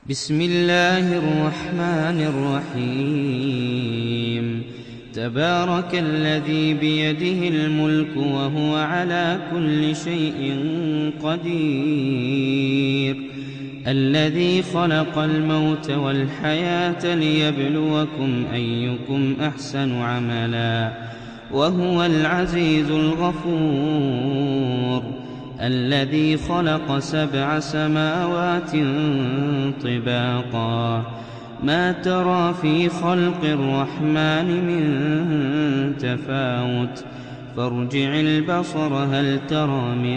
بسم الله الرحمن الرحيم. تبارك الذي بيده الملك وهو على كل شيء قدير، الذي خلق الموت والحياة ليبلوكم أيكم أحسن عملا، وهو العزيز الغفور، الذي خلق 7 سماوات طباقا، ما ترى في خلق الرحمن من تفاوت، فارجع البصر هل ترى من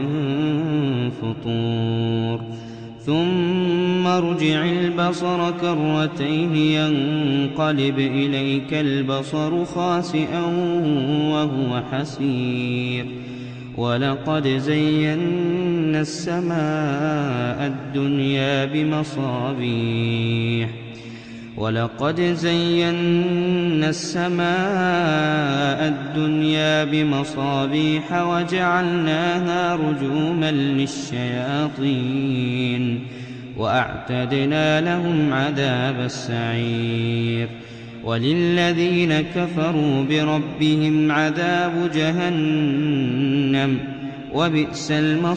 فطور، ثم ارجع البصر كرتين ينقلب إليك البصر خاسئا وهو حسير، ولقد زينا السماء الدنيا بمصابيح وجعلناها رجوما للشياطين، وأعتدنا لهم عذاب السعير، وللذين كفروا بربهم عذاب جهنم وبئس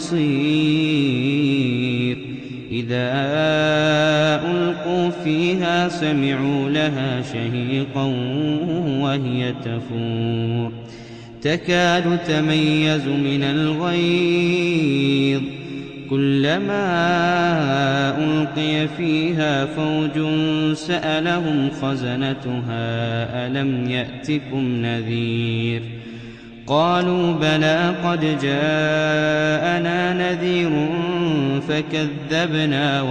المصير. إذا ألقوا فيها سمعوا لها شهيقا وهي تفور، تكاد تميز من الغيظ، كلما ألقي فيها فوج سألهم خزنتها ألم يأتكم نذير، قالوا بلى قد جاءنا نذير فكذبنا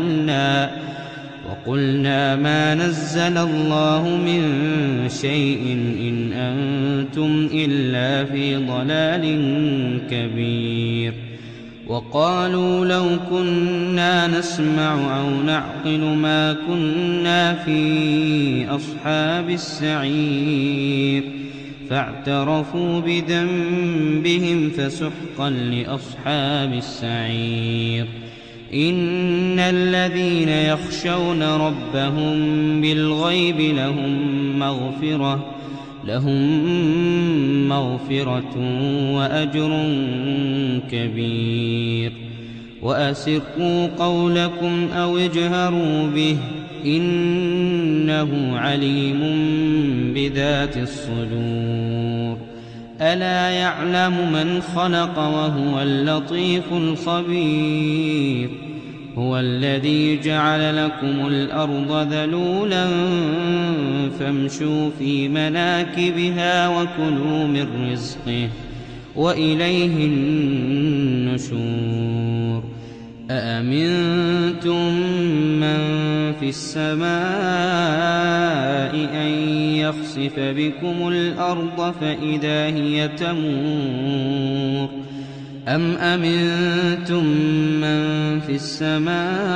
وقلنا ما نزل الله من شيء إن أنتم إلا في ضلال كبير، وقالوا لو كنا نسمع أو نعقل ما كنا في أصحاب السعير، فاعترفوا بذنبهم فسحقا لأصحاب السعير. إن الذين يخشون ربهم بالغيب لهم مغفرة وأجر كبير. وأسروا قولكم أو اجهروا به إنه عليم بذات الصدور. ألا يعلم من خلق وهو اللطيف الخبير. هو الذي جعل لكم الأرض ذلولا فامشوا في مناكبها وكلوا من رزقه وإليه النشور. أأمنتم من في السماء أن يخسف بكم الأرض فإذا هي تمور، أم أمنتم من في السماء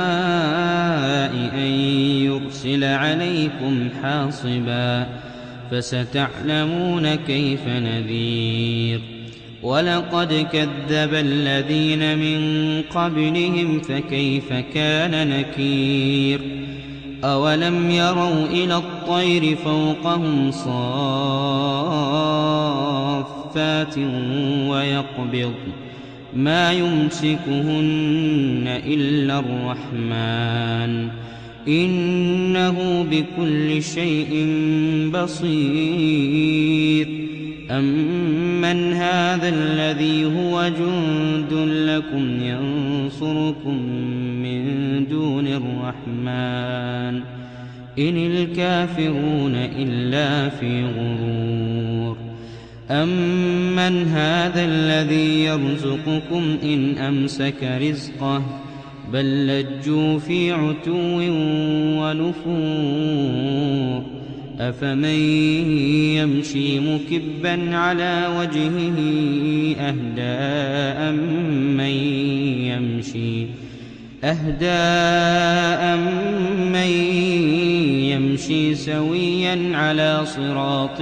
أن يرسل عليكم حاصبا، فستعلمون كيف نذير. ولقد كذب الذين من قبلهم فكيف كان نكير. أولم يروا إلى الطير فوقهم صافات ويقبض ما يمسكهن إلا الرحمن إنه بكل شيء بصير. أمن هذا الذي هو جند لكم ينصركم من دون الرحمن إن الكافرون إلا في غرور. أمن هذا الذي يرزقكم إن أمسك رزقه بل لجوا في عتو ونفور. أفمن يمشي مكبا على وجهه أهدى أمن يمشي سويا على صراط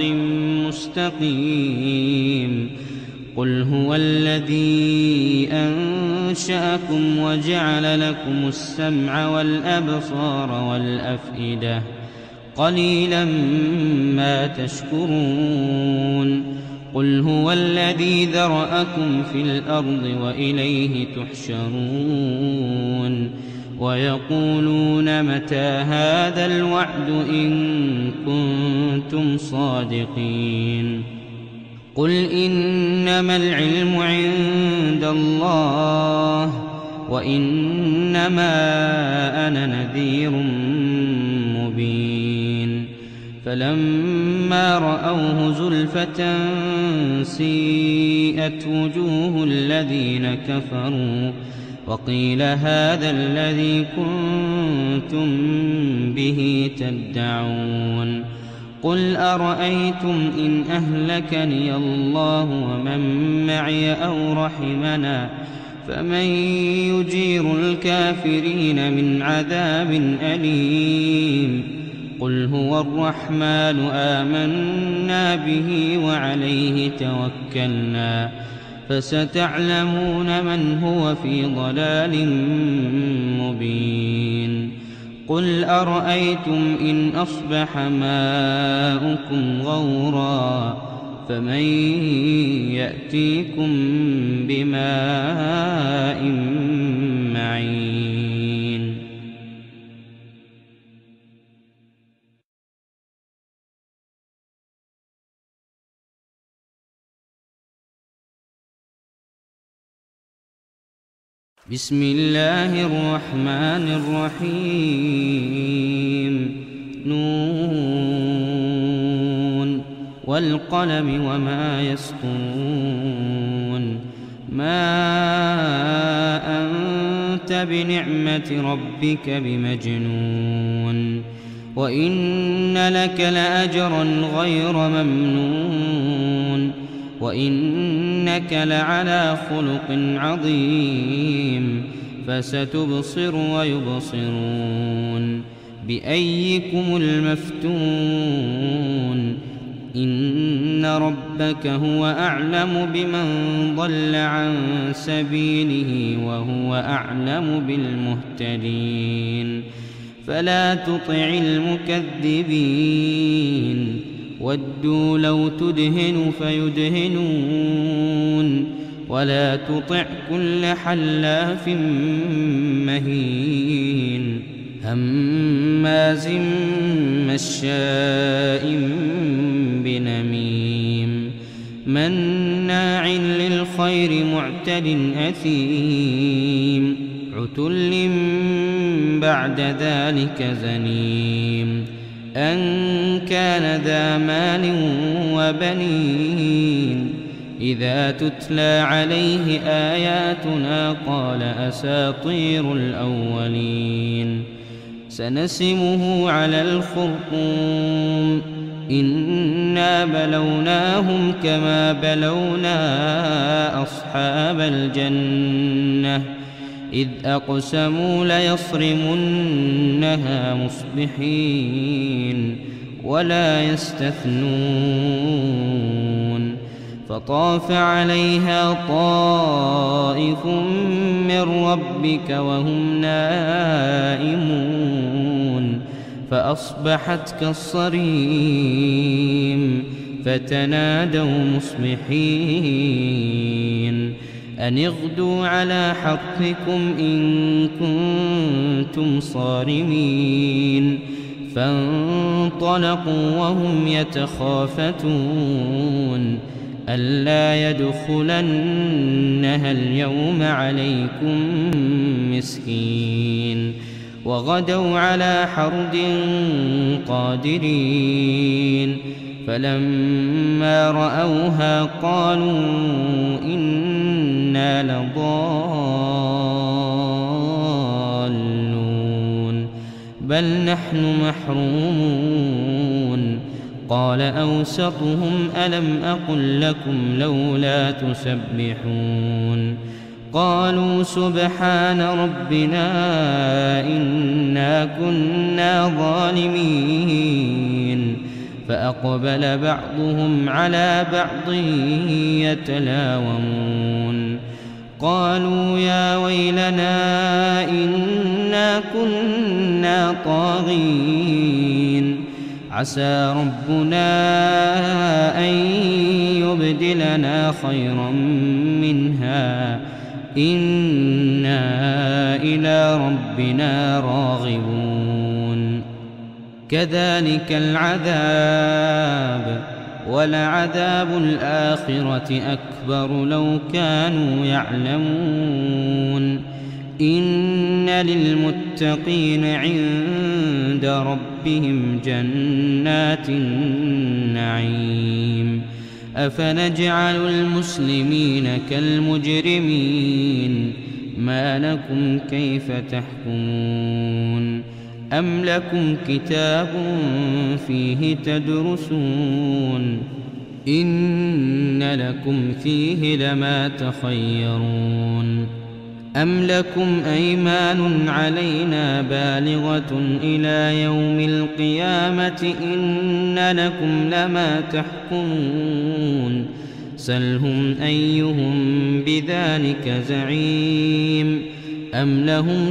مستقيم. قل هو الذي أنشأكم وجعل لكم السمع والأبصار والأفئدة قليلا ما تشكرون قل هو الذي ذرأكم في الأرض وإليه تحشرون ويقولون متى هذا الوعد إن كنتم صادقين قل إنما العلم عند الله وإنما أنا نذير مبين فلما رأوه زلفة سيئت وجوه الذين كفروا وقيل هذا الذي كنتم به تدعون قل أرأيتم إن أهلكني الله ومن معي أو رحمنا فمن يجير الكافرين من عذاب أليم قل هو الرحمن آمنا به وعليه توكلنا فستعلمون من هو في ضلال مبين قل أرأيتم إن أصبح ماؤكم غورا فمن يأتيكم بماء معين بسم الله الرحمن الرحيم نون والقلم وما يسطرون ما أنت بنعمة ربك بمجنون وإن لك لأجرا غير ممنون وإنك لعلى خلق عظيم فستبصر ويبصرون بأيكم المفتون إن ربك هو أعلم بمن ضل عن سبيله وهو أعلم بالمهتدين فلا تطع المكذبين ودوا لو تدهن فيدهنون ولا تطع كل حلاف مهين هماز مشاء بنميم مناع للخير معتد أثيم عتل بعد ذلك زنيم أن كان ذا مال وبنين إذا تتلى عليه آياتنا قال أساطير الأولين سنسمه على الخرطوم إنا بلوناهم كما بلونا أصحاب الجنة إذ أقسموا ليصرمنها مصبحين ولا يستثنون فطاف عليها طائف من ربك وهم نائمون فأصبحت كالصريم فتنادوا مصبحين أن اغدوا على حرثكم إن كنتم صارمين فانطلقوا وهم يتخافتون ألا يدخلنها اليوم عليكم مسكين وغدوا على حرد قادرين فلما رأوها قالوا إنا لضالون بل نحن محرومون قال أوسطهم ألم أقل لكم لولا تسبحون قالوا سبحان ربنا إنا كنا ظالمين فأقبل بعضهم على بعض يتلاومون قالوا يا ويلنا إنا كنا طاغين عسى ربنا أن يبدلنا خيرا منها إنا إلى ربنا راغبون كذلك العذاب ولعذاب الآخرة أكبر لو كانوا يعلمون إن للمتقين عند ربهم جنات النعيم أفنجعل المسلمين كالمجرمين ما لكم كيف تحكمون أم لكم كتاب فيه تدرسون إن لكم فيه لما تخيرون أم لكم أيمان علينا بالغة إلى يوم القيامة إن لكم لما تحكمون سلهم أيهم بذلك زعيم أم لهم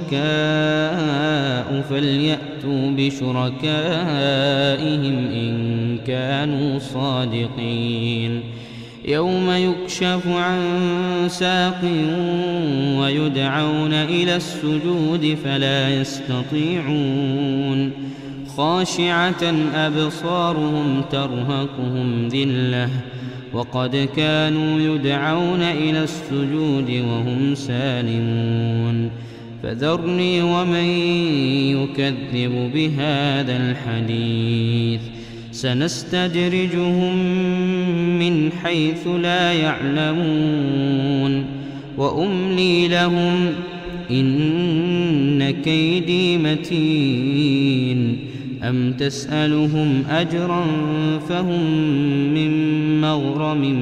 شركاء فليأتوا بشركائهم إن كانوا صادقين يوم يكشف عن ساق ويدعون إلى السجود فلا يستطيعون خاشعة أبصارهم ترهقهم ذلة وقد كانوا يدعون إلى السجود وهم سالمون فذرني ومن يكذب بهذا الحديث سنستدرجهم من حيث لا يعلمون وأملي لهم إن كيدي متين أم تسألهم أجرا فهم من مغرم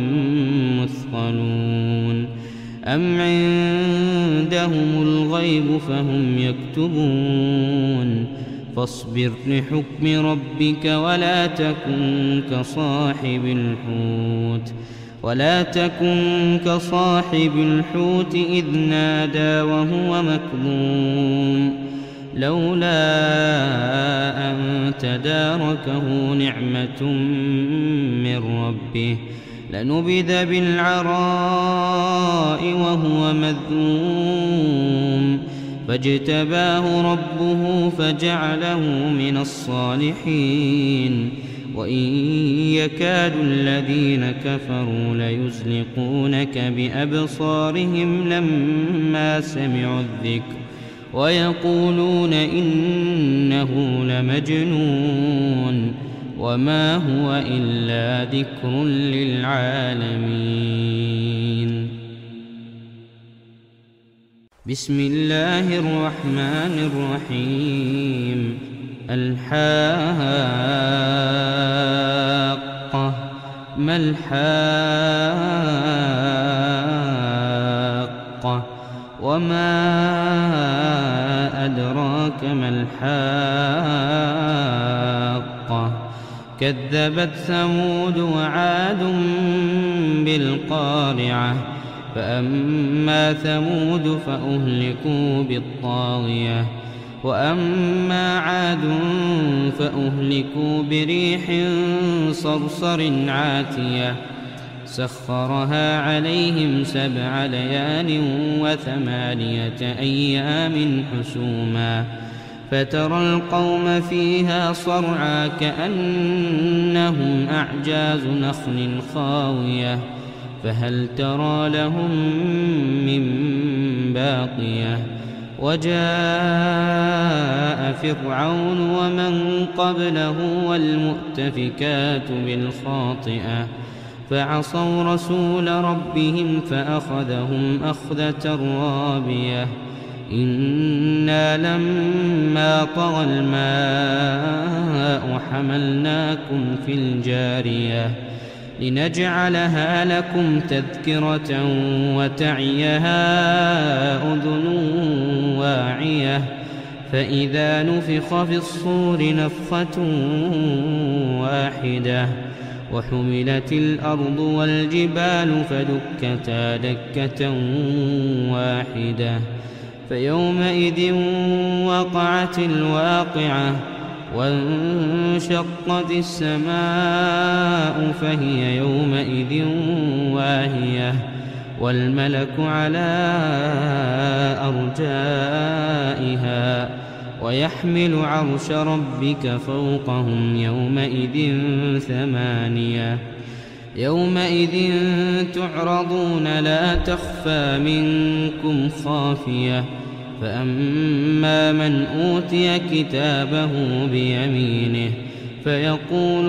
مثقلون أم عندهم الغيب فهم يكتبون فاصبر لحكم ربك ولا تكن كصاحب الحوت إذ نادى وهو مكظوم لولا أن تداركه نعمة من ربه لنبذ بالعراء وهو مذموم فاجتباه ربه فجعله من الصالحين وإن يكاد الذين كفروا ليزلقونك بأبصارهم لما سمعوا الذكر ويقولون إنه لمجنون وما هو إلا ذكر للعالمين بسم الله الرحمن الرحيم الحاقة ما الحاقة وما أدراك ما الحاقة كذبت ثمود وعاد بالقارعة فأما ثمود فأهلكوا بالطاغية وأما عاد فأهلكوا بريح صرصر عاتية سخرها عليهم 7 ليال و8 أيام حسوما فترى القوم فيها صرعى كأنهم أعجاز نخل خاوية فهل ترى لهم من باقية وجاء فرعون ومن قبله والمؤتفكات بالخاطئة فعصوا رسول ربهم فأخذهم أخذة رابية إنا لما طغى الماء حملناكم في الجارية لنجعلها لكم تذكرة وتعيها أذن واعية فإذا نفخ في الصور نفخة واحدة وحملت الأرض والجبال فدكتا دكة واحدة فيومئذ وقعت الواقعة وانشقت السماء فهي يومئذ واهية والملك على أرجائها ويحمل عرش ربك فوقهم يومئذ ثمانية يومئذ تعرضون لا تخفى منكم خافية فأما من أوتي كتابه بيمينه فيقول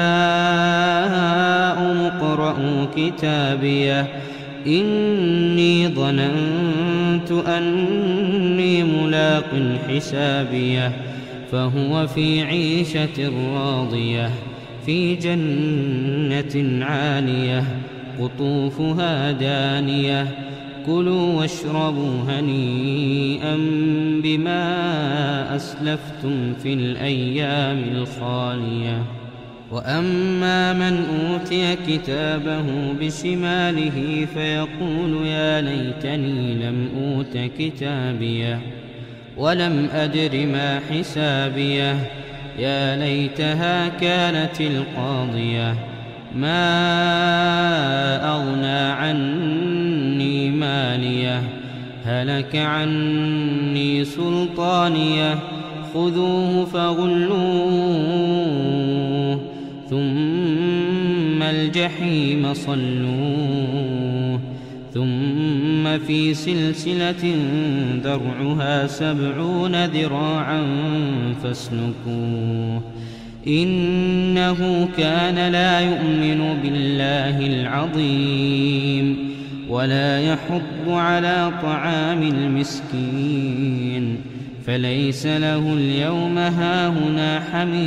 هاؤم اقرءوا كتابيه إني ظننت أني ملاق حسابيه فهو في عيشة راضية في جنة عالية قطوفها دانية كلوا واشربوا هنيئا بما أسلفتم في الأيام الخالية وأما من أوتي كتابه بشماله فيقول يا ليتني لم أوت كتابيه ولم أدر ما حسابيه يا ليتها كانت القاضية ما أغنى عني ماليه هلك عني سلطانيه خذوه فغلوه ثم الجحيم صلوه ثم في سلسلة ذرعها 70 ذراعا فاسلكوه إنه كان لا يؤمن بالله العظيم ولا يحض على طعام المسكين فليس له اليوم هاهنا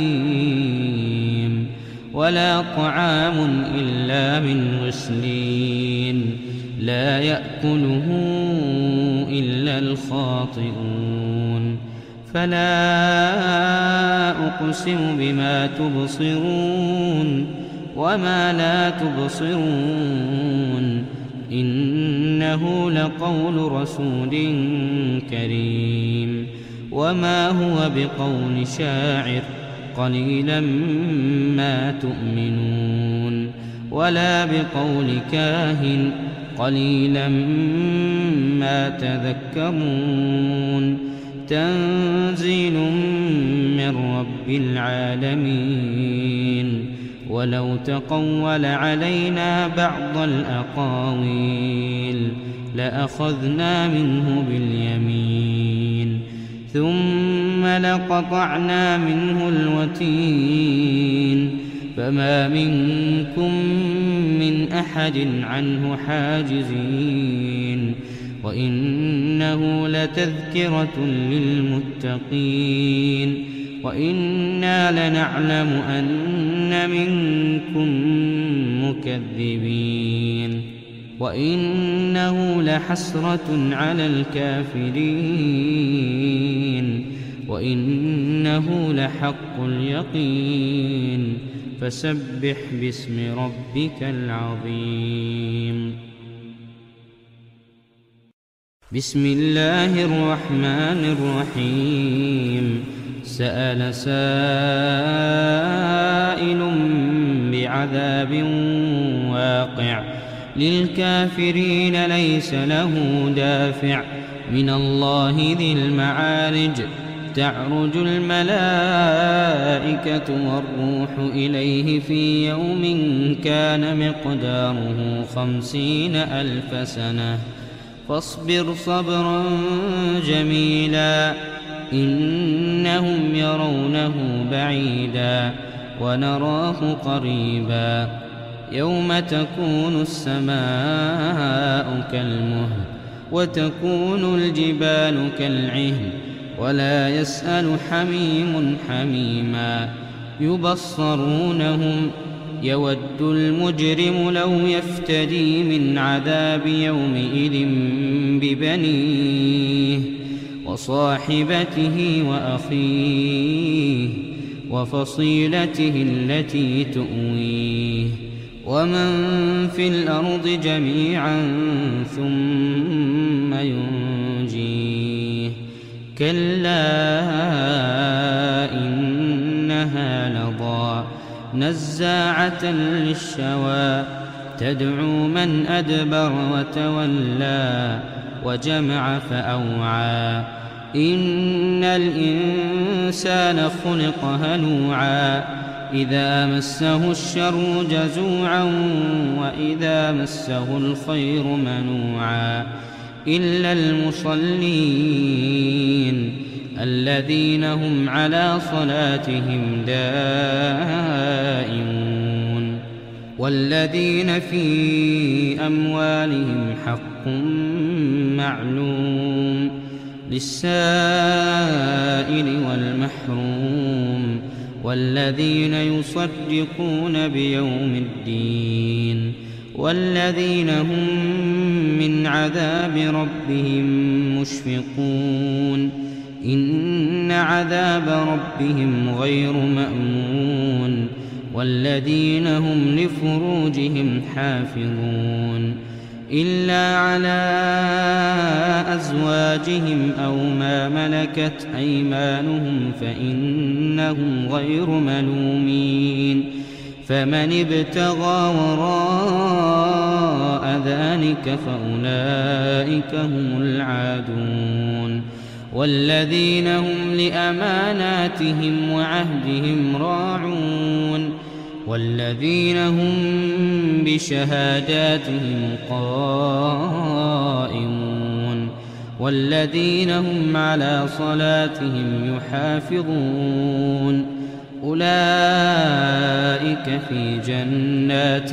حميم ولا طعام إلا من غسلين لا يأكله إلا الخاطئون فلا أقسم بما تبصرون وما لا تبصرون إنه لقول رسول كريم وما هو بقول شاعر قليلا ما تؤمنون ولا بقول كاهن قليلا ما تذكرون تنزيل من رب العالمين ولو تقول علينا بعض الأقاويل لأخذنا منه باليمين ثم لقطعنا منه الوتين فما منكم من أحد عنه حاجزين وإنه لتذكرة للمتقين وإنا لنعلم أن منكم مكذبين وإنه لحسرة على الكافرين وإنه لحق اليقين فسبح باسم ربك العظيم بسم الله الرحمن الرحيم سأل سائل بعذاب واقع للكافرين ليس له دافع من الله ذي المعارج تعرج الملائكة والروح إليه في يوم كان مقداره 50,000 سنة فاصبر صبرا جميلا إنهم يرونه بعيدا ونراه قريبا يوم تكون السماء كالمهل وتكون الجبال كالعهن ولا يسأل حميم حميما يبصرونهم يود المجرم لو يفتدي من عذاب يومئذ ببنيه وصاحبته وأخيه وفصيلته التي تؤويه ومن في الأرض جميعا ثم ينجيه كلا إنها لظى نزاعة للشوى تدعو من أدبر وتولى وجمع فأوعى إن الإنسان خلق هلوعا إذا مسه الشر جزوعا وإذا مسه الخير منوعا إلا المصلين الذين هم على صلاتهم دائمون والذين في أموالهم حق معلوم للسائل والمحروم والذين يصدقون بيوم الدين والذين هم من عذاب ربهم مشفقون إن عذاب ربهم غير مأمون والذين هم لفروجهم حافظون إلا على أزواجهم أو ما ملكت أيمانهم فإنهم غير ملومين فمن ابتغى وراء ذلك فأولئك هم العادون والذين هم لأماناتهم وعهدهم راعون والذين هم بشهاداتهم قائمون والذين هم على صلاتهم يحافظون أولئك في جنات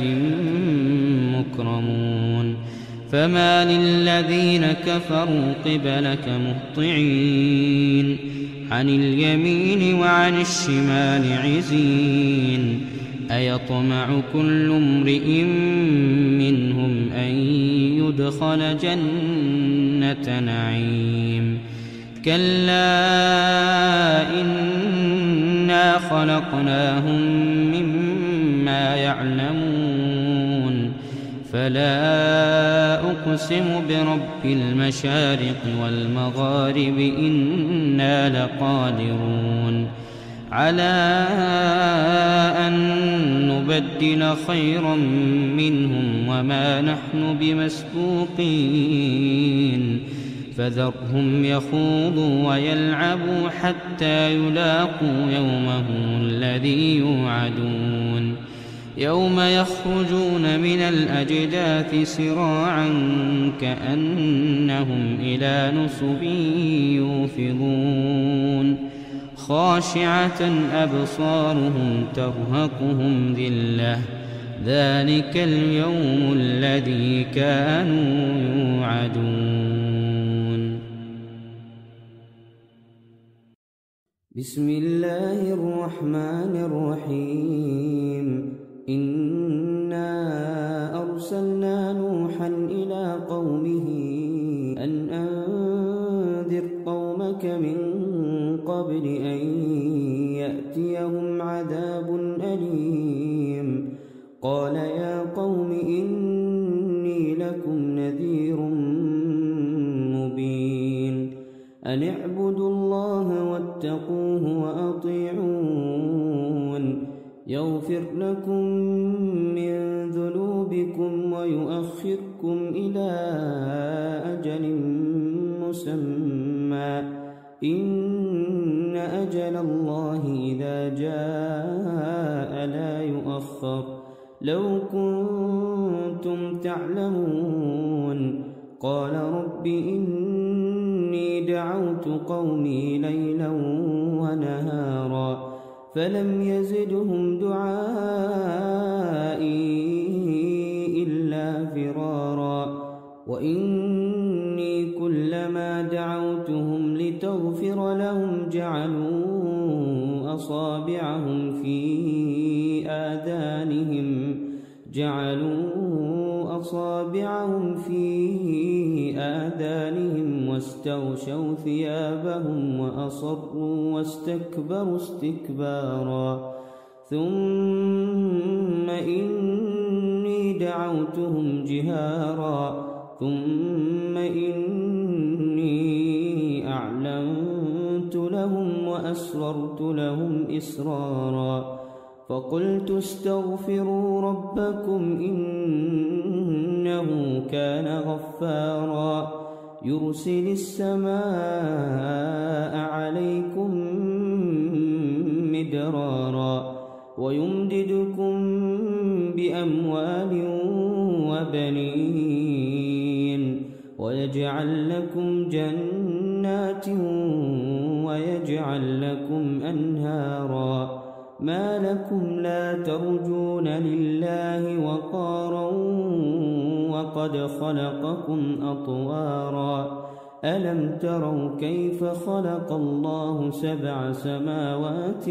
مكرمون فما للذين كفروا قبلك مهطعين عن اليمين وعن الشمال عزين أيطمع كل امرئ منهم أن يدخل جنة نعيم كلا إنا خلقناهم مما يعلمون فلا أقسم برب المشارق والمغارب إنا لقادرون على أن نبدل خيرا منهم وما نحن بمسبوقين فذرهم يخوضوا ويلعبوا حتى يلاقوا يومهم الذي يوعدون يوم يخرجون من الأجداث سراعا كأنهم إلى نصب يوفضون خاشعة أبصارهم ترهقهم ذلة ذلك اليوم الذي كانوا يوعدون. بسم الله الرحمن الرحيم إنا أرسلنا نوحا إلى قومه أن أنذر قومك من قبل أن يأتيهم عذاب أليم قال يا قوم إني لكم نذير مبين أن اعبدوا الله واتقوه وأطيعون يغفر لكم من ذنوبكم ويؤخركم إلى أجل مسمى إن أجل الله إذا جاء لا يؤخر لو كنتم تعلمون قال رب إني دعوت قومي ليلا ونهارا فلم يزدهم دعائي إلا فرارا وإني كلما دعوتهم لتغفر لهم جعلوا أصابعهم في آذانهم واستغشوا ثيابهم وأصروا واستكبروا استكبارا ثم إني دعوتهم جهارا ثم إني أعلنت لهم وأسررت لهم إسرارا فقلت استغفروا ربكم إنه كان غفارا يرسل السماء عليكم مدرارا ويمددكم بأموال وبنين ويجعل لكم جنات ويجعل لكم أنهارا ما لكم لا ترجون لله وقارا وقد خلقكم أطوارا ألم تروا كيف خلق الله 7 سماوات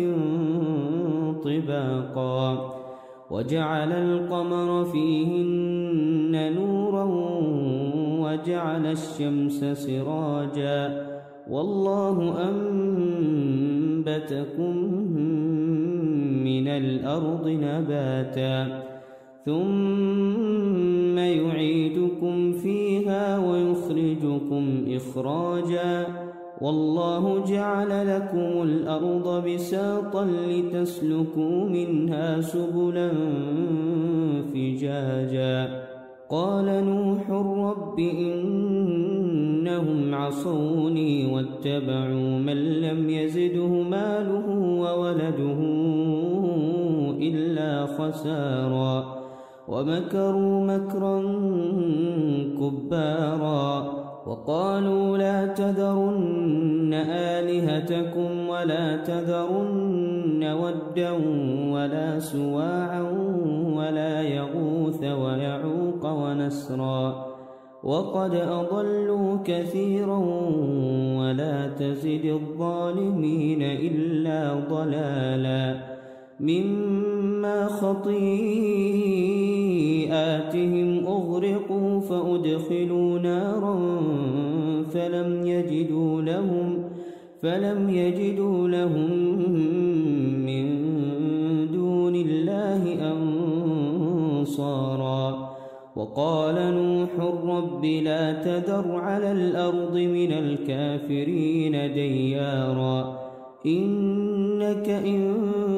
طباقا وجعل القمر فيهن نورا وجعل الشمس سراجا والله أنبتكم من الأرض نباتا ثم يعيدكم فيها ويخرجكم إخراجا والله جعل لكم الأرض بساطا لتسلكوا منها سبلا فجاجا قال نوح رب إنهم عصوني واتبعوا من لم يزده ماله وولده إلا خسارا ومكروا مكرا كبارا وقالوا لا تذرن آلهتكم ولا تذرن ودا ولا سواعا ولا يغوث ويعوق ونسرا وقد أضلوا كثيرا ولا تزد الظالمين إلا ضلالا مما خطيئاتهم أغرقوا فأدخلوا نارا فلم يجدوا لهم من دون الله أنصارا وقال نوح رب لا تذر على الأرض من الكافرين ديارا إنك إن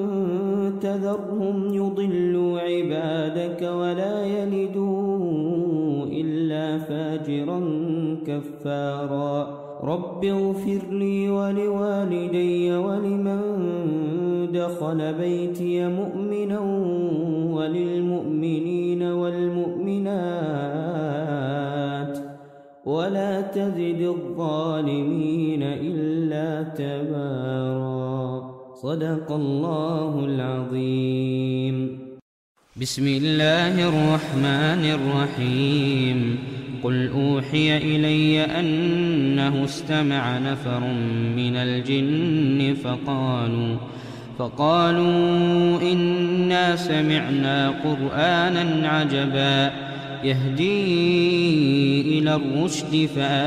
تذرهم يضلوا عبادك ولا يلدوا إلا فاجرا كفارا رب اغفر لي ولوالدي ولمن دخل بيتي مؤمنا وللمؤمنين والمؤمنات ولا تزد الظالمين إلا تبارا صدق الله العظيم. بسم الله الرحمن الرحيم. قل أوحي إلي أنه استمع نفر من الجن فقالوا إنا سمعنا قرآنا عجبا يهدي إلى الرشد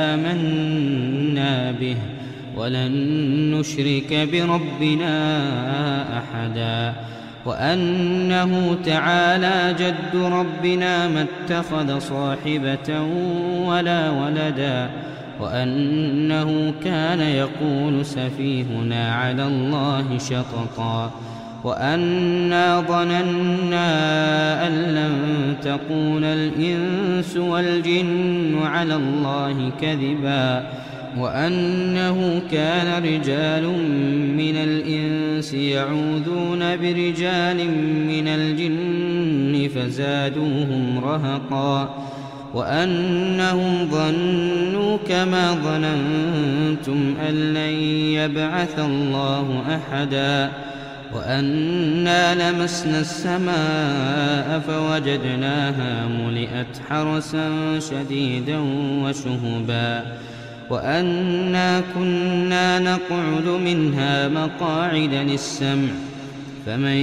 فآمنا به ولن نشرك بربنا أحدا وأنه تعالى جد ربنا ما اتخذ صاحبة ولا ولدا وأنه كان يقول سفيهنا على الله شططا وأنا ظننا أن لن تقول الإنس والجن على الله كذبا وأنه كان رجال من الإنس يعوذون برجال من الجن فزادوهم رهقا وأنهم ظنوا كما ظننتم أن لن يبعث الله أحدا وأنا لمسنا السماء فوجدناها ملئت حرسا شديدا وشهبا وأنا كنا نقعد منها مقاعد للسمع فمن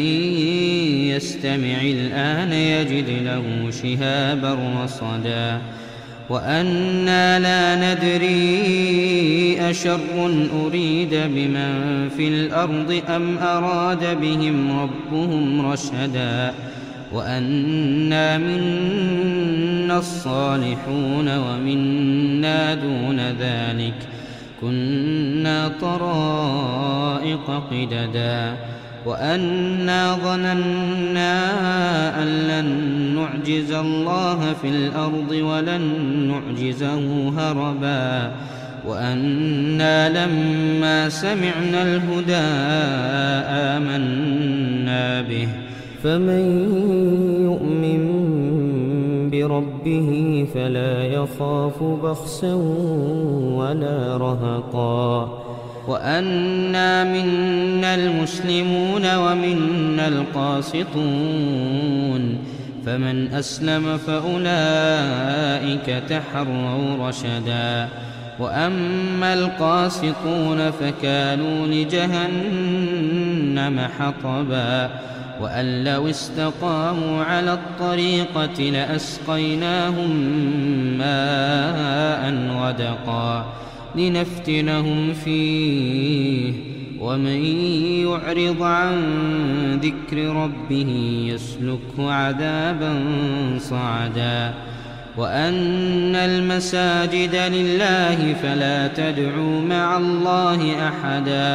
يستمع الآن يجد له شهابا رصدا وأنا لا ندري أشر أريد بمن في الأرض أم أراد بهم ربهم رشدا وأنا منا الصالحون ومنا دون ذلك كنا طرائق قددا وأنا ظننا أن لن نعجز الله في الأرض ولن نعجزه هربا وأنا لما سمعنا الهدى آمنا به فمن يؤمن بربه فلا يخاف بخسا ولا رهقا وأنا منا المسلمون ومنا القاسطون فمن أسلم فأولئك تحروا رشدا وأما القاسطون فكانوا لجهنم حطبا وأن لو استقاموا على الطريقة لأسقيناهم ماء غدقا لنفتنهم فيه ومن يعرض عن ذكر ربه يسلكه عذابا صعدا وأن المساجد لله فلا تدعوا مع الله أحدا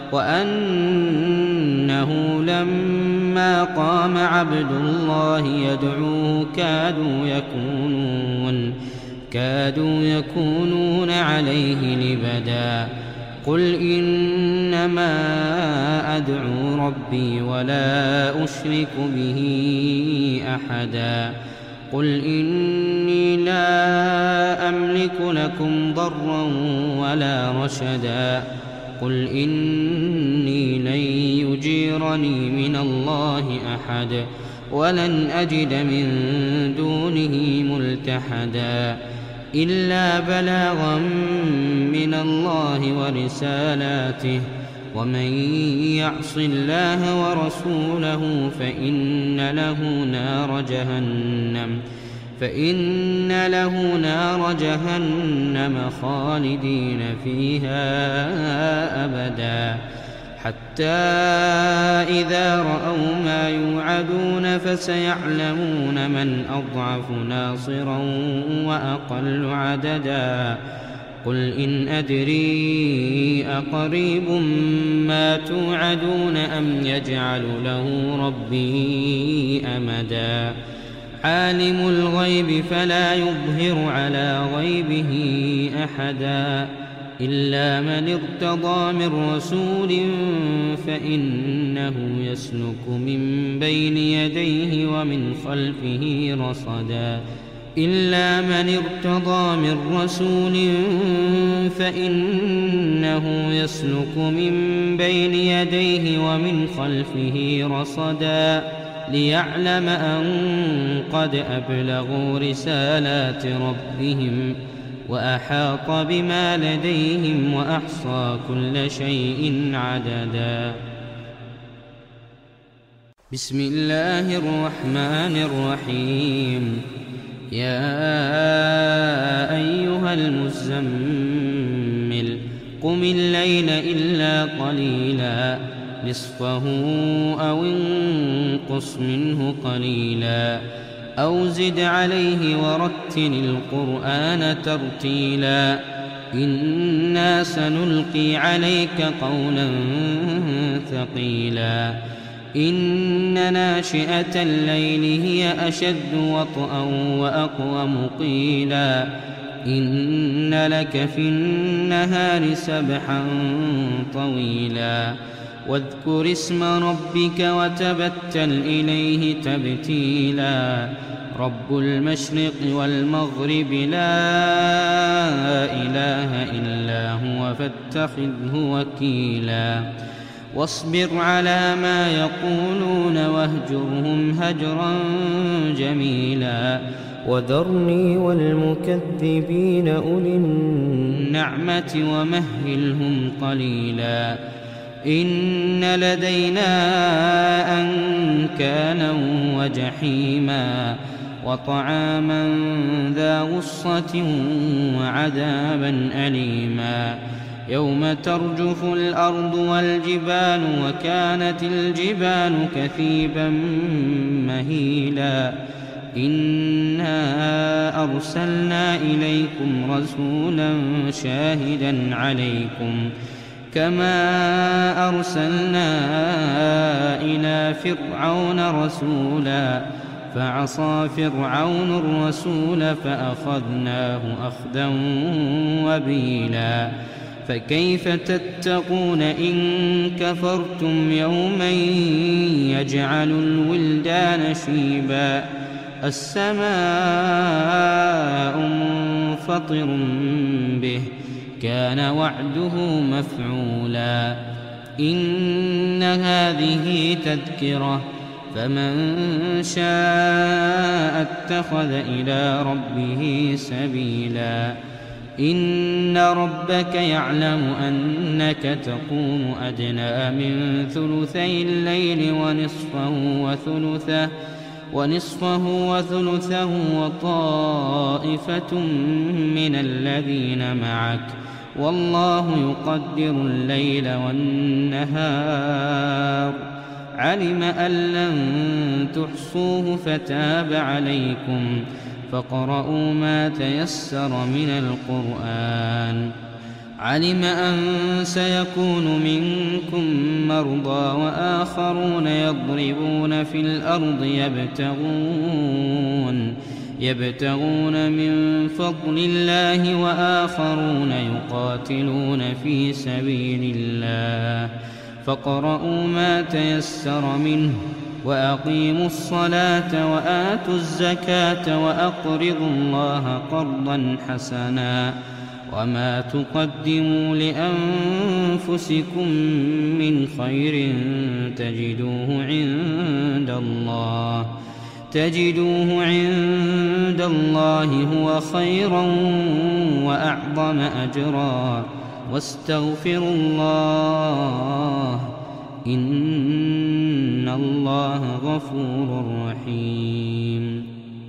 وأنه لما قام عبد الله يدعوه كادوا يكونون عليه لبدا قل إنما أدعو ربي ولا أشرك به أحدا قل إني لا أملك لكم ضرا ولا رشدا قل إني لن يجيرني من الله أحد ولن أجد من دونه ملتحدا إلا بلاغا من الله ورسالاته ومن يعص الله ورسوله فإن له نار جهنم خالدين فيها أبدا حتى إذا رأوا ما يوعدون فسيعلمون من أضعف ناصرا وأقل عددا قل إن أدري أقريب ما توعدون أم يجعل له ربي أمدا عالم الغيب فلا يظهر على غيبه أحدا إلا من ارتضى من رسول فإنه يسلك من بين يديه ومن خلفه رصدا إلا من ارتضى من رسول فإنه يسلك من بين يديه ومن خلفه رصدا ليعلم أن قد أبلغوا رسالات ربهم وأحاط بما لديهم وأحصى كل شيء عددا بسم الله الرحمن الرحيم يا أيها المزمل قم الليل إلا قليلا نصفه أو انقص منه قليلا أو زد عليه ورتل القرآن ترتيلا إنا سنلقي عليك قولا ثقيلا إن ناشئة الليل هي أشد وطئا وأقوم قيلا إن لك في النهار سبحا طويلا واذكر اسم ربك وتبتل إليه تبتيلا رب المشرق والمغرب لا إله إلا هو فاتخذه وكيلا واصبر على ما يقولون واهجرهم هجرا جميلا وذرني والمكذبين أولي النعمة ومهلهم قليلا إن لدينا أنكالا وجحيما وطعاما ذا غصة وعذابا أليما يوم ترجف الأرض والجبال وكانت الجبال كثيبا مهيلا إنا أرسلنا إليكم رسولا شاهدا عليكم كما أرسلنا إلى فرعون رسولا فعصى فرعون الرسول فأخذناه أخذا وبيلا فكيف تتقون إن كفرتم يوما يجعل الولدان شيبا السماء منفطر به كان وعده مفعولا إن هذه تذكرة فمن شاء اتخذ إلى ربه سبيلا إن ربك يعلم أنك تقوم أدنى من ثلثي الليل ونصفه وثلثه وطائفة من الذين معك والله يقدر الليل والنهار علم أن لن تحصوه فتاب عليكم فاقرؤوا ما تيسر من القرآن علم أن سيكون منكم مرضى وآخرون يضربون في الأرض يبتغون من فضل الله وآخرون يقاتلون في سبيل الله فاقرؤوا ما تيسر منه وأقيموا الصلاة وآتوا الزكاة وأقرضوا الله قرضا حسنا وما تقدموا لأنفسكم من خير تجدوه عند الله هو خيرا وأعظم أجرا واستغفروا الله إن الله غفور رحيم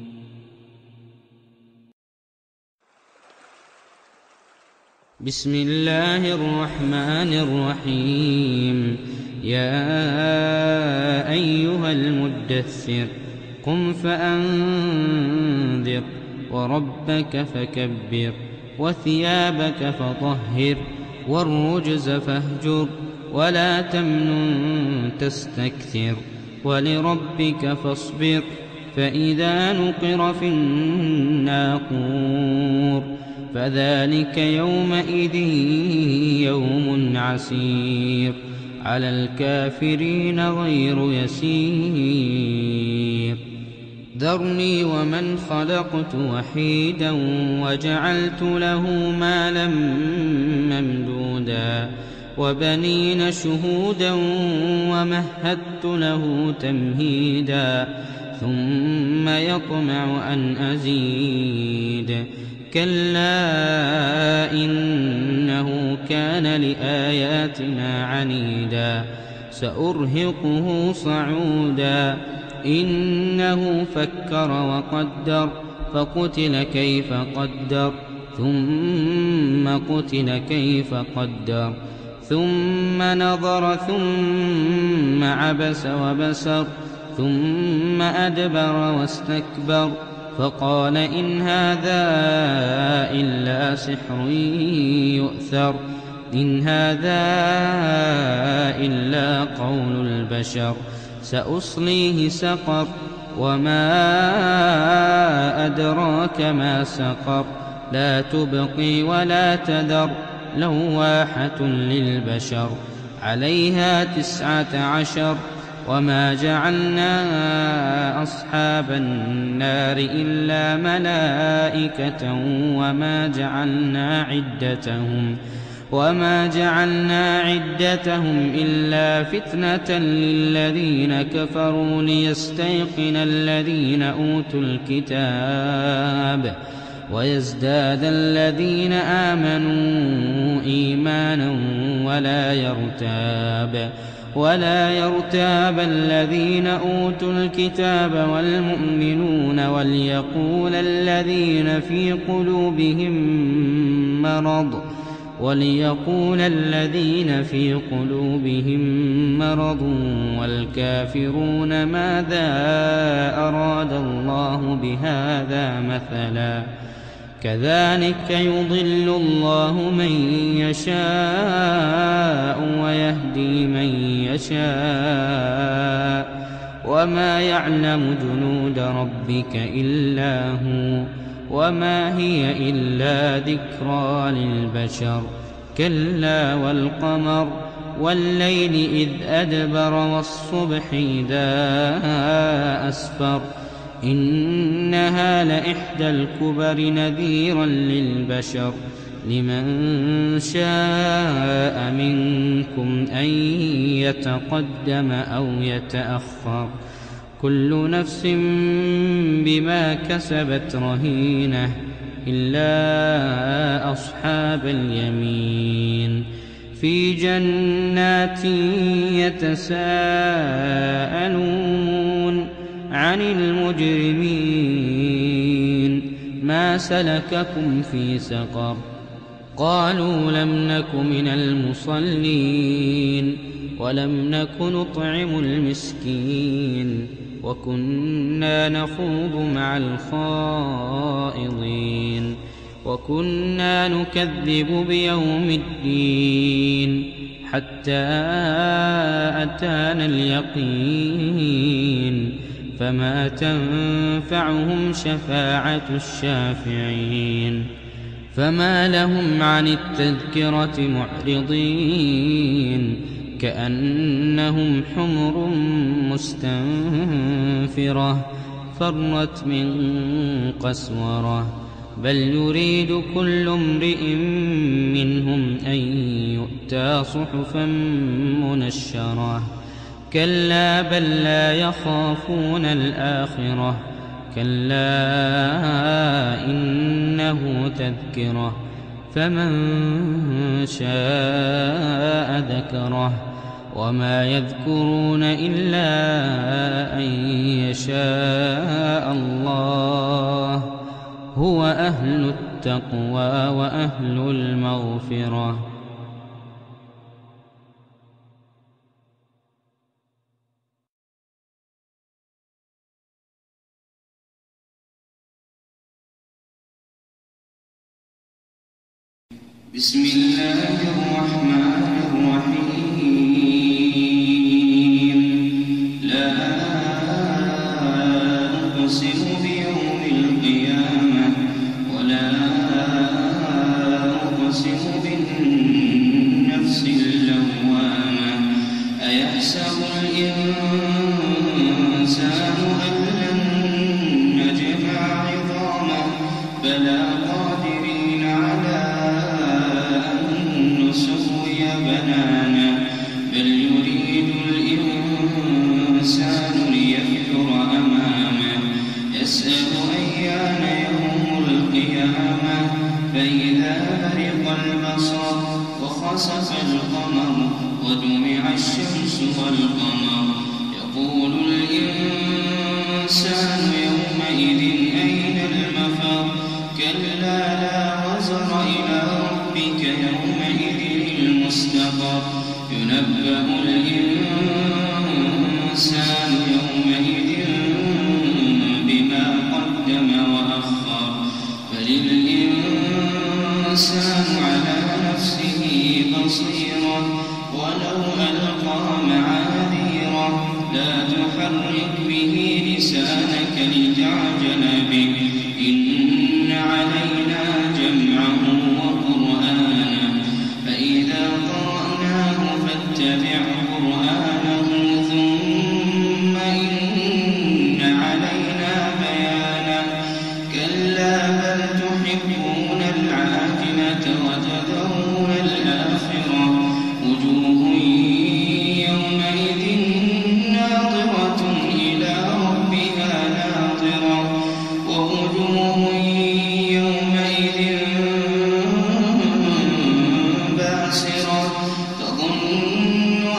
بسم الله الرحمن الرحيم يا أيها المدثر قم فأنذر وربك فكبر وثيابك فطهر والرجز فاهجر ولا تمنن تستكثر ولربك فاصبر فإذا نقر في الناقور فذلك يومئذ يوم عسير على الكافرين غير يسير ذرني ومن خلقت وحيدا وجعلت له مالا ممدودا وبنين شهودا ومهدت له تمهيدا ثم يطمع أن أزيد كلا إنه كان لآياتنا عنيدا سأرهقه صعودا إنه فكر وقدر فقتل كيف قدر ثم قتل كيف قدر ثم نظر ثم عبس وبسر ثم أدبر واستكبر فقال إن هذا إلا سحر يؤثر إن هذا إلا قول البشر سأصليه سقر وما أدراك ما سقر لا تبقي ولا تذر لواحة للبشر عليها 19 وما جعلنا أصحاب النار إلا ملائكة وما جعلنا عدتهم إلا فتنة للذين كفروا ليستيقن الذين أوتوا الكتاب ويزداد الذين آمنوا إيمانا ولا يرتاب ولا يرتاب الذين أوتوا الكتاب والمؤمنون وليقول الذين في قلوبهم مرض والكافرون ماذا أراد الله بهذا مثلا كذلك يضل الله من يشاء ويهدي من يشاء وما يعلم جنود ربك إلا هو وما هي إلا ذكرى للبشر كلا والقمر والليل إذ أدبر والصبح إذا أسفر إنها لإحدى الكبر نذيرا للبشر لمن شاء منكم أن يتقدم أو يتأخر كل نفس بما كسبت رهينة إلا أصحاب اليمين في جنات يتساءلون عن المجرمين ما سلككم في سقر قالوا لم نك من المصلين ولم نك نطعم المسكين وكنا نخوض مع الخائضين وكنا نكذب بيوم الدين حتى أتانا اليقين فما تنفعهم شفاعة الشافعين فما لهم عن التذكرة معرضين كأنهم حمر مستنفرة فرت من قسورة بل يريد كل امرئ منهم أن يؤتى صحفا منشرة كلا بل لا يخافون الآخرة كلا إنه تذكرة فمن شاء ذكره وما يذكرون إلا أن يشاء الله هو أهل التقوى وأهل المغفرة بسم الله الرحمن الرحيم لا أقسم بيوم القيامة ولا أقسم بالنفس اللوامة أيحسب الإنسان أن لن نجمع عظامه بلى قادرين على نسوي بنانا بل يريد الإنسان ليفجر أمامه يسأل أيان يوم القيامة فإذا برق البصر وخسف القمر وجمع الشمس والقمر يقول الإنسان يومئذ أين المفر كلا لا وزر إلى ربك يومئذ المستقر ينبأ الإنسان يومئذ بما قدم وأخر بل الإنسان على نفسه بصيرة ولو ألقى معاذيره لا تحرك به لسانك لتعجل به إن علينا جمعه وقرآنه فإذا قرأناه فاتبع قرآنه ثم إن علينا بيانه كلا بل تحبون العاجلة وتذرون الآخرة وجوه يومئذ ناظرة إلى ربها ناظرة ووجوه يومئذ باسرة تظن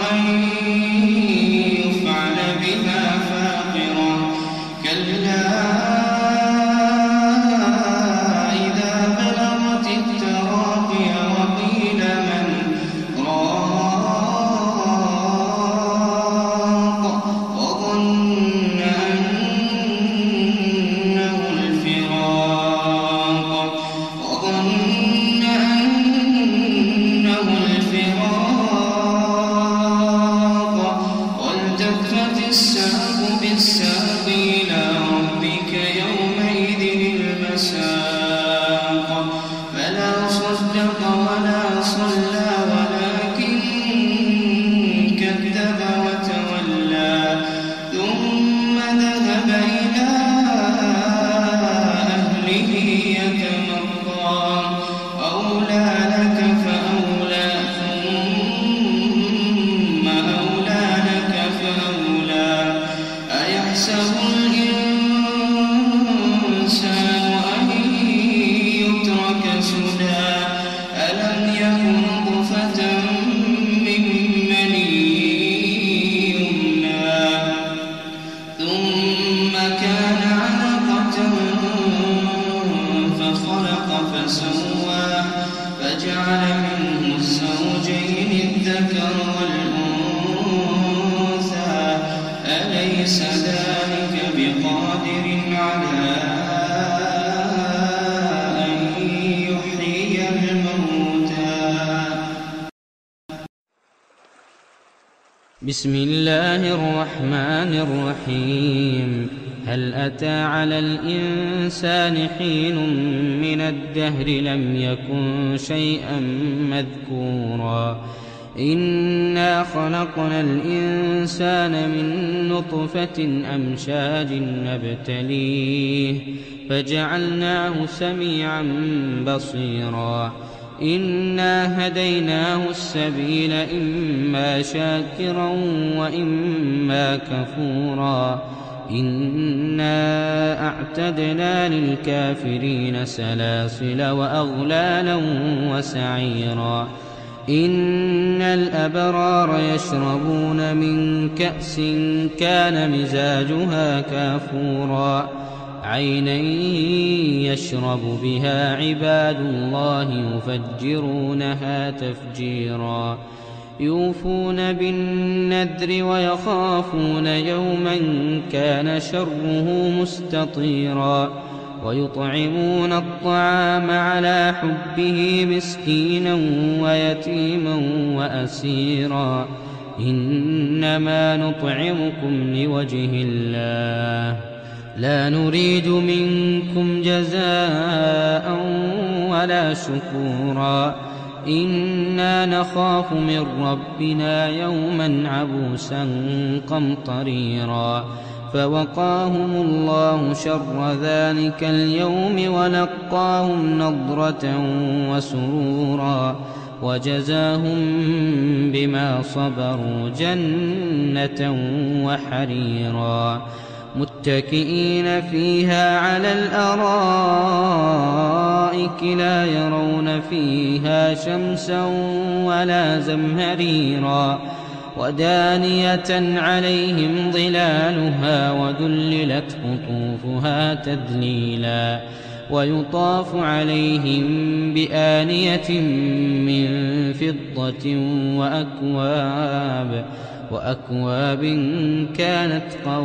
أليس ذلك بقادر على أن يحيي الموتى؟ بسم الله الرحمن الرحيم. هل أتى على الإنسان حين من الدهر لم يكن شيئا مذكورا إنا خلقنا الإنسان من نطفة أمشاج نبتليه فجعلناه سميعا بصيرا إنا هديناه السبيل إما شاكرا وإما كفورا إنا أعتدنا للكافرين سلاسل وأغلالا وسعيرا إن الأبرار يشربون من كأس كان مزاجها كافورا عينا يشرب بها عباد الله يفجرونها تفجيرا يوفون بالنذر ويخافون يوما كان شره مستطيرا ويطعمون الطعام على حبه مسكينا ويتيما وأسيرا إنما نطعمكم لوجه الله لا نريد منكم جزاء ولا شكورا إنا نخاف من ربنا يوما عبوسا قمطريرا فوقاهم الله شر ذلك اليوم ولقاهم نضرة وسرورا وجزاهم بما صبروا جنة وحريرا متكئين فيها على الأرائك لا يرون فيها شمسا ولا زمهريرا ودانية عليهم ظلالها وذللت قطوفها تذليلا ويطاف عليهم بآنية من فضة وأكواب كانت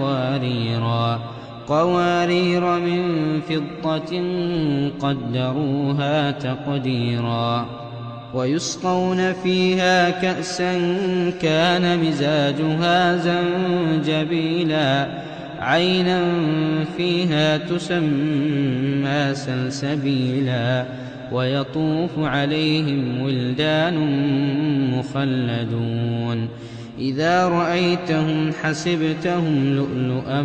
قوارير من فضة قدروها تقديرا ويسقون فيها كأسا كان مزاجها زنجبيلا عينا فيها تسمى سلسبيلا ويطوف عليهم ولدان مخلدون إذا رأيتهم حسبتهم لؤلؤا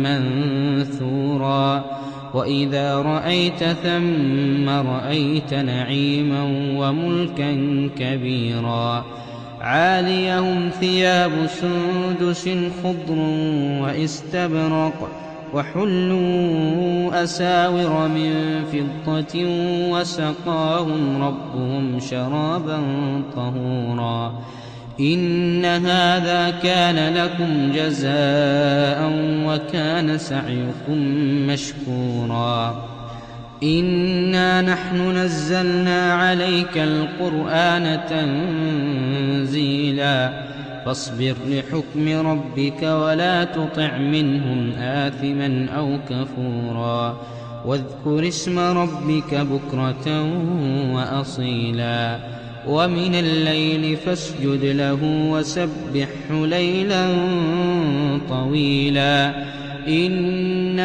منثورا وإذا رأيت ثم رأيت نعيما وملكا كبيرا عاليهم ثياب سندس خضر واستبرق وحلوا أساور من فضة وسقاهم ربهم شرابا طهورا إن هذا كان لكم جزاء وكان سعيكم مشكورا إنا نحن نزلنا عليك القرآن تنزيلا فاصبر لحكم ربك ولا تطع منهم آثما أو كفورا واذكر اسم ربك بكرة وأصيلا ومن الليل فاسجد له وسبحه ليلا طويلا إن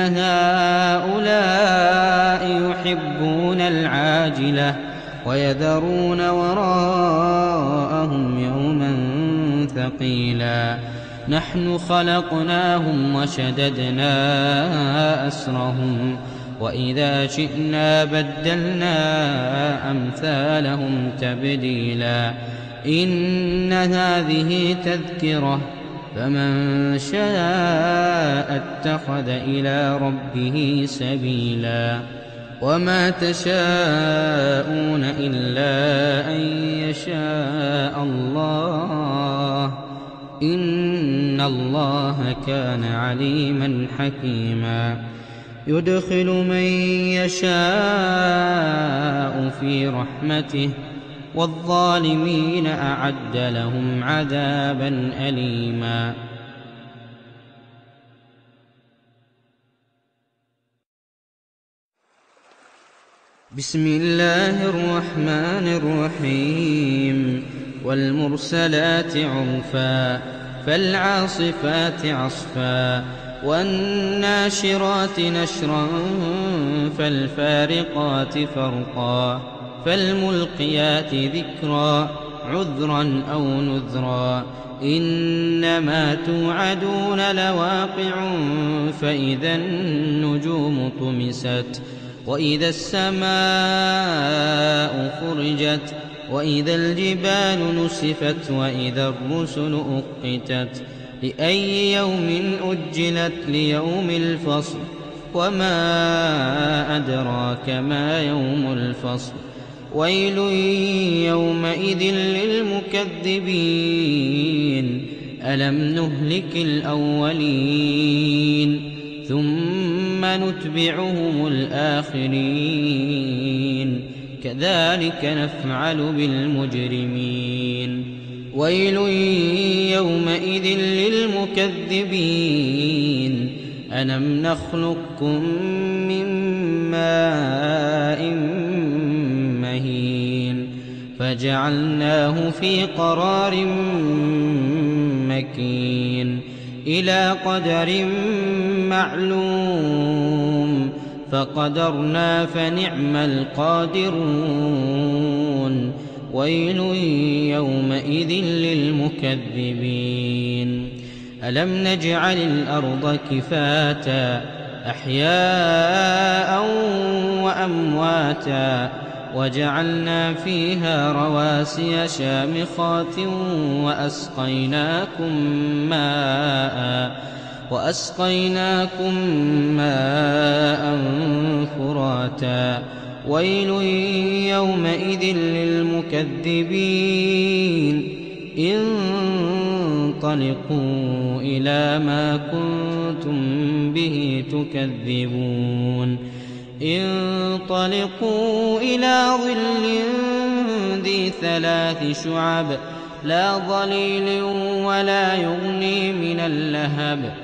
هؤلاء يحبون العاجلة ويذرون وراءهم يوما ثقيلا نحن خلقناهم وشددنا أسرهم وإذا شئنا بدلنا أمثالهم تبديلا إن هذه تذكرة فمن شاء اتخذ إلى ربه سبيلا وما تشاءون إلا أن يشاء الله إن الله كان عليما حكيما يدخل من يشاء في رحمته والظالمين أعد لهم عذابا أليما بسم الله الرحمن الرحيم والمرسلات عرفا فالعاصفات عصفا والناشرات نشرا فالفارقات فرقا فالملقيات ذكرا عذرا أو نذرا إنما توعدون لواقع فإذا النجوم طمست وإذا السماء فرجت وإذا الجبال نسفت وإذا الرسل أقتت لأي يوم أجلت ليوم الفصل وما أدراك ما يوم الفصل ويل يومئذ للمكذبين ألم نهلك الأولين ثم نتبعهم الآخرين كذلك نفعل بالمجرمين ويل يومئذ للمكذبين ألم نخلقكم من ماء مهين فجعلناه في قرار مكين إلى قدر معلوم فقدرنا فنعم القادرون ويل يومئذ للمكذبين ألم نجعل الأرض كفاتا أحياء وأمواتا وجعلنا فيها رواسي شامخات وأسقيناكم ماء فراتا ويل يومئذ للمكذبين انطلقوا إلى ما كنتم به تكذبون انطلقوا إلى ظل ذي 3 شعب لا ظليل ولا يغني من اللهب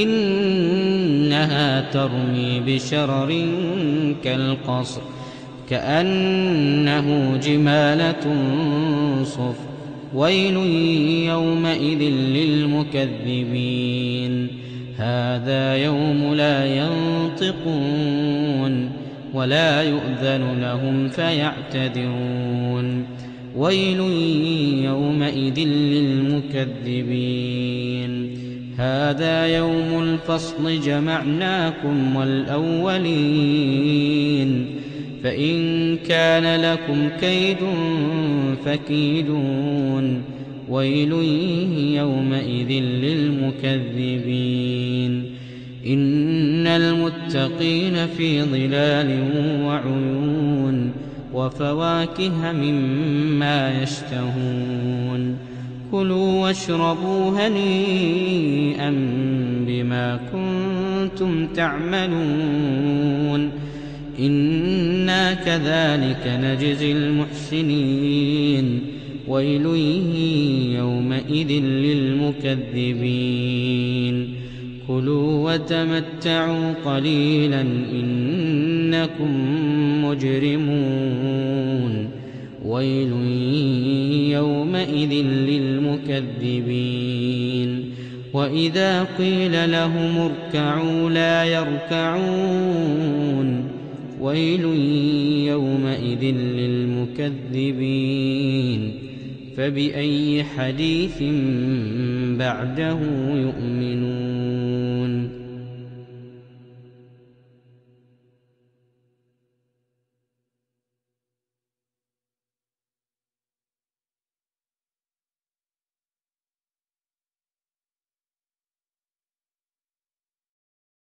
إنها ترمي بشرر كالقصر كأنه جمالة صفر ويل يومئذ للمكذبين هذا يوم لا ينطقون ولا يؤذن لهم فيعتذرون ويل يومئذ للمكذبين هذا يوم الفصل جمعناكم والأولين فإن كان لكم كيد فكيدون ويل يومئذ للمكذبين إن المتقين في ظلال وعيون وفواكه مما يشتهون كلوا واشربوا هنيئا بما كنتم تعملون إنا كذلك نجزي المحسنين ويل يومئذ للمكذبين كلوا وتمتعوا قليلا إنكم مجرمون ويل يومئذ للمكذبين وإذا قيل لهم اركعوا لا يركعون ويل يومئذ للمكذبين فبأي حديث بعده يؤمنون